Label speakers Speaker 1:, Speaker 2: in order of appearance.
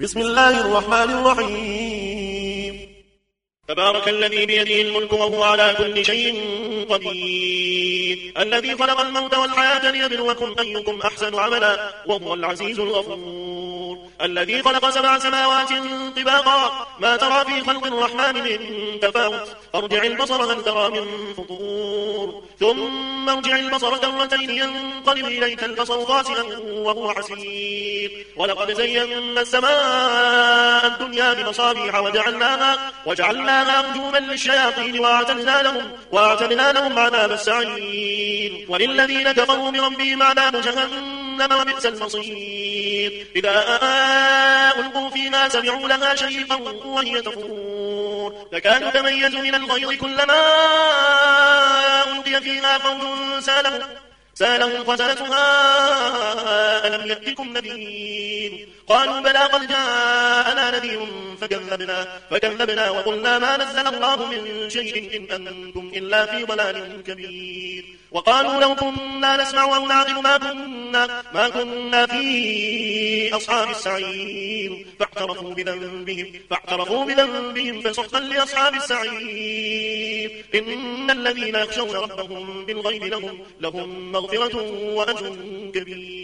Speaker 1: بسم الله الرحمن الرحيم
Speaker 2: تبارك الذي بيده الملك وهو على كل شيء قدير الذي خلق الموت والحياة ليبلوكم أيكم أحسن عملا وهو العزيز الغفور الذي خلق 7 سماوات طباقا ما ترى في خلق الرحمن من تفاوت فارجع البصر هل ترى من فطور ثم ارجع البصر كرتين ينقلب إليك البصر خاسئا وهو حسير ولقد زينا السماء الدنيا بمصابيح وجعلناها رجوما للشياطين وأعتدنا لهم عذاب السعير وللذين كفروا بربهم عذاب جهنم وبئس المصير إذا ألقوا فيها سمعوا لها شهيقا وهي تفور تكاد تميز من الغيظ كلما ألقي فيها فوج سالهم خزنتها ألم يأتكم نذير قالوا بلى قد جاءنا نذير فكذبنا وقلنا ما نزل الله من شيء إن أنتم إلا في ضلال كبير وقالوا لو كنا نسمع أو نعقل ما كنا في أصحاب السعير فاعترفوا بذنبهم فسحقا لأصحاب السعير إن الذين يخشون ربهم بالغيب لهم مغفرة وأجر كبير